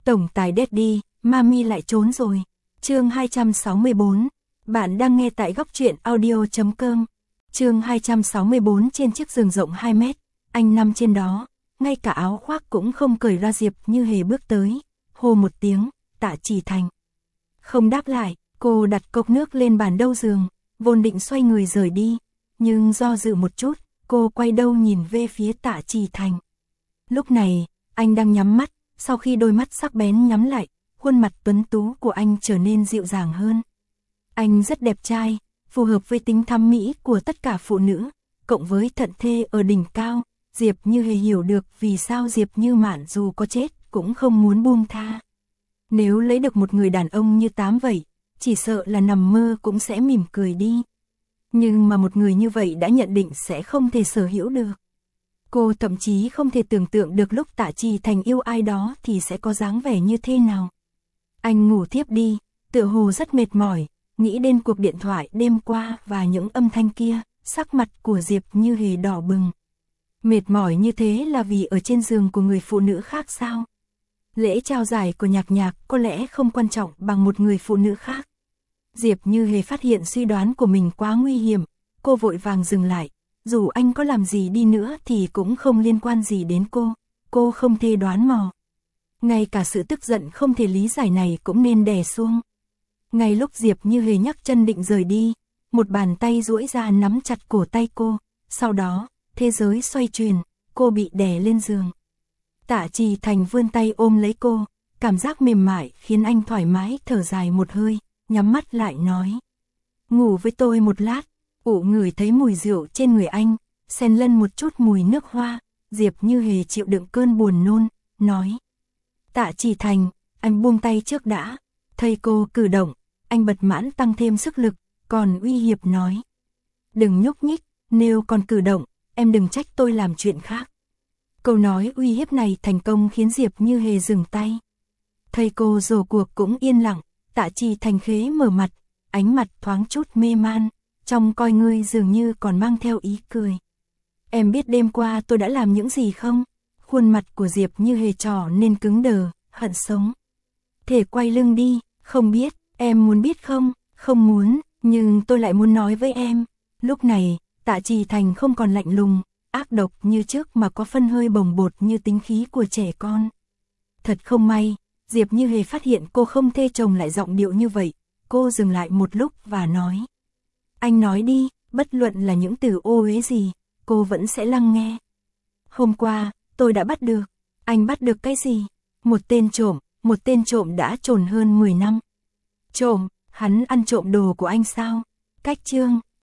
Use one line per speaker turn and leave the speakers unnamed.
Tổng tài Daddy, Mami lại trốn rồi. Chương 264. Bạn đang nghe tại góc truyện audio.com. Chương 264. Trên chiếc giường rộng 2 mét, anh nằm trên đó, ngay cả áo khoác cũng không cởi ra. Diệp Như Hề bước tới, hô một tiếng, Tạ Chỉ Thành. Không đáp lại, cô đặt cốc nước lên bàn đầu giường, vốn định xoay người rời đi, nhưng do dự một chút, cô quay đầu nhìn về phía Tạ Chỉ Thành. Lúc này, anh đang nhắm mắt, sau khi đôi mắt sắc bén nhắm lại, khuôn mặt tuấn tú của anh trở nên dịu dàng hơn. Anh rất đẹp trai, phù hợp với tính thẩm mỹ của tất cả phụ nữ, cộng với thận thê ở đỉnh cao, Diệp Như Hề hiểu được vì sao Diệp Như Mạn dù có chết cũng không muốn buông tha. Nếu lấy được một người đàn ông như Tám vậy, chỉ sợ là nằm mơ cũng sẽ mỉm cười đi. Nhưng mà một người như vậy đã nhận định sẽ không thể sở hữu được. Cô thậm chí không thể tưởng tượng được lúc Tạ Chỉ Thành yêu ai đó thì sẽ có dáng vẻ như thế nào. Anh ngủ thiếp đi, tựa hồ rất mệt mỏi, nghĩ đến cuộc điện thoại đêm qua và những âm thanh kia, sắc mặt của Diệp Như Hề đỏ bừng. Mệt mỏi như thế là vì ở trên giường của người phụ nữ khác sao? Lễ trao giải của Nhạc Nhạc có lẽ không quan trọng bằng một người phụ nữ khác. Diệp Như Hề phát hiện suy đoán của mình quá nguy hiểm, cô vội vàng dừng lại. Dù anh có làm gì đi nữa thì cũng không liên quan gì đến cô không thể đoán mò. Ngay cả sự tức giận không thể lý giải này cũng nên đè xuống. Ngay lúc Diệp Như Hề nhấc chân định rời đi, một bàn tay duỗi ra nắm chặt cổ tay cô, sau đó, thế giới xoay chuyển, cô bị đè lên giường. Tạ Chỉ Thành vươn tay ôm lấy cô, cảm giác mềm mại khiến anh thoải mái thở dài một hơi, nhắm mắt lại nói. Ngủ với tôi một lát. Ngửi thấy mùi rượu trên người anh, xen lẫn một chút mùi nước hoa, Diệp Như Hề chịu đựng cơn buồn nôn, nói. Tạ Chỉ Thành, anh buông tay trước đã. Thấy cô cử động, anh bật mãn tăng thêm sức lực, còn uy hiếp nói. Đừng nhúc nhích, nếu còn cử động, em đừng trách tôi làm chuyện khác. Câu nói uy hiếp này thành công khiến Diệp Như Hề dừng tay. Thấy cô rồ cuộc cũng yên lặng, Tạ Chỉ Thành khế mở mặt, ánh mặt thoáng chút mê man. Trong coi ngươi dường như còn mang theo ý cười. Em biết đêm qua tôi đã làm những gì không? Khuôn mặt của Diệp Như Hề trỏ nên cứng đờ, hận sống. Thể quay lưng đi, không biết, em muốn biết không? Không muốn, nhưng tôi lại muốn nói với em. Lúc này, Tạ Chỉ Thành không còn lạnh lùng, ác độc như trước mà có phân hơi bồng bột như tính khí của trẻ con. Thật không may, Diệp Như Hề phát hiện cô không thể chồng lại giọng điệu như vậy. Cô dừng lại một lúc và nói. Anh nói đi, bất luận là những từ ô uế gì, cô vẫn sẽ lắng nghe. Hôm qua, tôi đã bắt được. Anh bắt được cái gì? Một tên trộm đã trốn hơn 10 năm. Trộm, hắn ăn trộm đồ của anh sao? Cách chương.